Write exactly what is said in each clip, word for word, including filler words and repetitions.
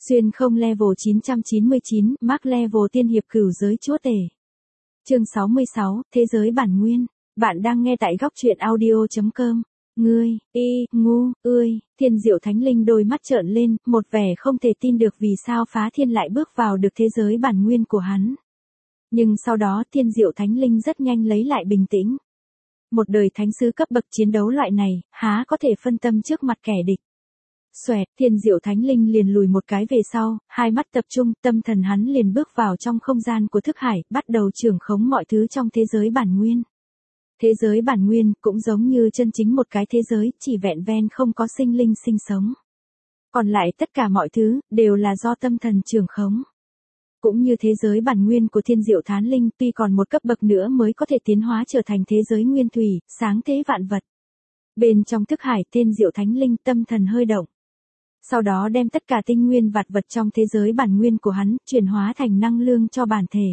Xuyên không level chín chín chín, Mark level tiên hiệp cửu giới chúa tể. Chương sáu mươi sáu, Thế giới bản nguyên. Bạn đang nghe tại góc truyện audio chấm com. Ngươi, y, ngu, ươi, Thiên Diệu Thánh Linh đôi mắt trợn lên, một vẻ không thể tin được vì sao Phá Thiên lại bước vào được thế giới bản nguyên của hắn. Nhưng sau đó Thiên Diệu Thánh Linh rất nhanh lấy lại bình tĩnh. Một đời thánh sứ cấp bậc chiến đấu loại này, há có thể phân tâm trước mặt kẻ địch. Xoẹt, Thiên Diệu Thánh Linh liền lùi một cái về sau, hai mắt tập trung, tâm thần hắn liền bước vào trong không gian của thức hải, bắt đầu trưởng khống mọi thứ trong thế giới bản nguyên. Thế giới bản nguyên cũng giống như chân chính một cái thế giới, chỉ vẹn ven không có sinh linh sinh sống. Còn lại tất cả mọi thứ, đều là do tâm thần trưởng khống. Cũng như thế giới bản nguyên của Thiên Diệu Thánh Linh, tuy còn một cấp bậc nữa mới có thể tiến hóa trở thành thế giới nguyên thủy, sáng thế vạn vật. Bên trong thức hải Thiên Diệu Thánh Linh tâm thần hơi động. Sau đó đem tất cả tinh nguyên vạn vật trong thế giới bản nguyên của hắn, chuyển hóa thành năng lượng cho bản thể.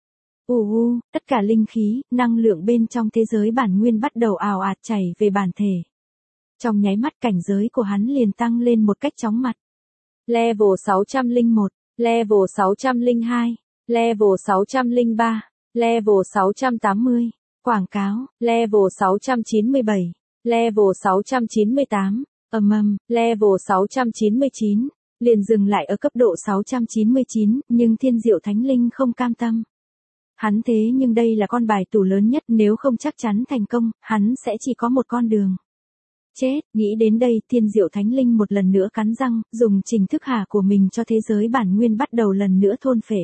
U u, tất cả linh khí, năng lượng bên trong thế giới bản nguyên bắt đầu ào ạt chảy về bản thể. Trong nháy mắt cảnh giới của hắn liền tăng lên một cách chóng mặt. Level sáu không một, Level sáu không hai, Level sáu không ba, Level sáu trăm tám mươi. Quảng cáo, Level sáu trăm chín mươi bảy, Level sáu trăm chín mươi tám. Ầm ầm, level sáu trăm chín mươi chín, liền dừng lại ở cấp độ sáu trăm chín mươi chín, nhưng Thiên Diệu Thánh Linh không cam tâm. Hắn thế nhưng đây là con bài tủ lớn nhất, nếu không chắc chắn thành công, hắn sẽ chỉ có một con đường. Chết, nghĩ đến đây, Thiên Diệu Thánh Linh một lần nữa cắn răng, dùng trình thức hà của mình cho thế giới bản nguyên bắt đầu lần nữa thôn phệ.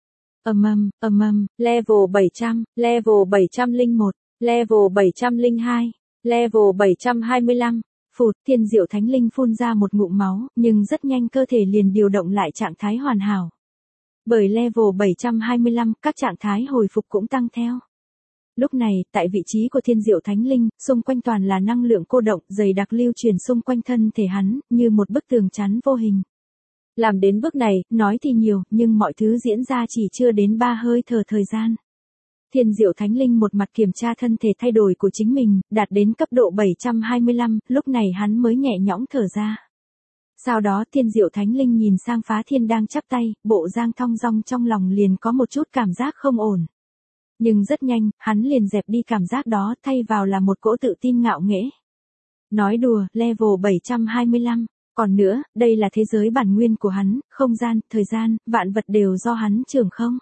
Ầm ầm, ầm ầm, level bảy trăm, level bảy không một, level bảy không hai, level bảy trăm hai mươi lăm. Phụt, Thiên Diệu Thánh Linh phun ra một ngụm máu, nhưng rất nhanh cơ thể liền điều động lại trạng thái hoàn hảo. Bởi level bảy trăm hai mươi lăm, các trạng thái hồi phục cũng tăng theo. Lúc này, tại vị trí của Thiên Diệu Thánh Linh, xung quanh toàn là năng lượng cô động, dày đặc lưu truyền xung quanh thân thể hắn, như một bức tường chắn vô hình. Làm đến bước này, nói thì nhiều, nhưng mọi thứ diễn ra chỉ chưa đến ba hơi thở thời gian. Thiên Diệu Thánh Linh một mặt kiểm tra thân thể thay đổi của chính mình, đạt đến cấp độ bảy trăm hai mươi lăm, lúc này hắn mới nhẹ nhõm thở ra. Sau đó Thiên Diệu Thánh Linh nhìn sang Phá Thiên đang chắp tay, bộ dáng thong dong trong lòng liền có một chút cảm giác không ổn. Nhưng rất nhanh, hắn liền dẹp đi cảm giác đó, thay vào là một cỗ tự tin ngạo nghễ. Nói đùa, level bảy trăm hai mươi lăm, còn nữa, đây là thế giới bản nguyên của hắn, không gian, thời gian, vạn vật đều do hắn trưởng không.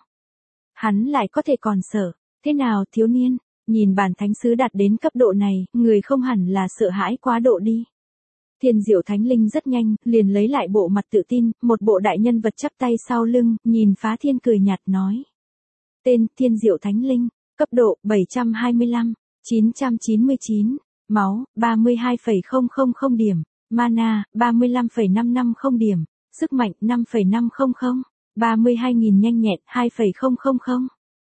Hắn lại có thể còn sợ. Thế nào thiếu niên, nhìn bản thánh sứ đạt đến cấp độ này, người không hẳn là sợ hãi quá độ đi. Thiên Diệu Thánh Linh rất nhanh, liền lấy lại bộ mặt tự tin, một bộ đại nhân vật chắp tay sau lưng, nhìn Phá Thiên cười nhạt nói. Tên, Thiên Diệu Thánh Linh, cấp độ, bảy trăm hai mươi lăm, chín trăm chín mươi chín, máu, ba mươi hai phẩy không không không điểm, mana, ba mươi lăm phẩy năm năm không điểm, sức mạnh, năm phẩy năm không không, ba mươi hai nghìn nhanh nhẹn, hai phẩy không không không.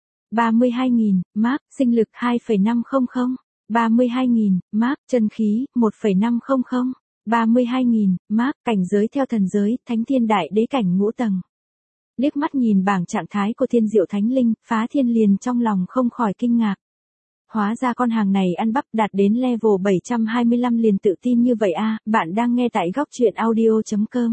ba mươi hai nghìn, Mark, sinh lực hai phẩy năm không không, ba mươi hai nghìn, Mark, chân khí, một phẩy năm không không, ba mươi hai nghìn, Mark, cảnh giới theo thần giới, thánh thiên đại đế cảnh ngũ tầng. Liếc mắt nhìn bảng trạng thái của Thiên Diệu Thánh Linh, Phá Thiên liền trong lòng không khỏi kinh ngạc. Hóa ra con hàng này ăn bắp đạt đến level bảy trăm hai mươi lăm liền tự tin như vậy a, bạn đang nghe tại góc truyện audio chấm com.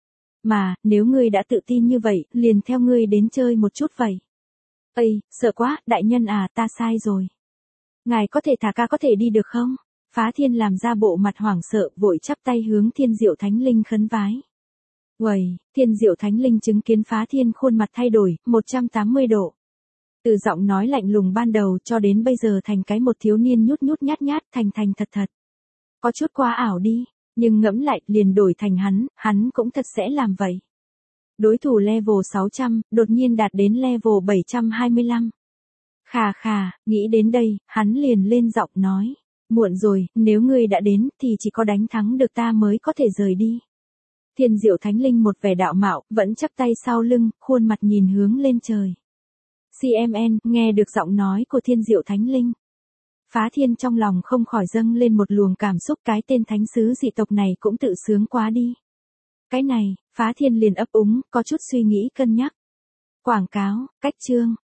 Mà, nếu ngươi đã tự tin như vậy, liền theo ngươi đến chơi một chút vậy. Ây, sợ quá, đại nhân à, ta sai rồi. Ngài có thể thả ca có thể đi được không? Phá Thiên làm ra bộ mặt hoảng sợ, vội chắp tay hướng Thiên Diệu Thánh Linh khấn vái. Uầy, Thiên Diệu Thánh Linh chứng kiến Phá Thiên khuôn mặt thay đổi, một trăm tám mươi độ. Từ giọng nói lạnh lùng ban đầu cho đến bây giờ thành cái một thiếu niên nhút nhút nhát nhát, thành thành thật thật. Có chút quá ảo đi, nhưng ngẫm lại, liền đổi thành hắn, hắn cũng thật sẽ làm vậy. Đối thủ level sáu trăm, đột nhiên đạt đến level bảy trăm hai mươi lăm. Khà khà, nghĩ đến đây, hắn liền lên giọng nói. Muộn rồi, nếu ngươi đã đến, thì chỉ có đánh thắng được ta mới có thể rời đi. Thiên Diệu Thánh Linh một vẻ đạo mạo, vẫn chắp tay sau lưng, khuôn mặt nhìn hướng lên trời. xê em en, nghe được giọng nói của Thiên Diệu Thánh Linh. Phá Thiên trong lòng không khỏi dâng lên một luồng cảm xúc, cái tên thánh sứ dị tộc này cũng tự sướng quá đi. Cái này, Phá Thiên liền ấp úng, có chút suy nghĩ cân nhắc. Quảng cáo, cách chương,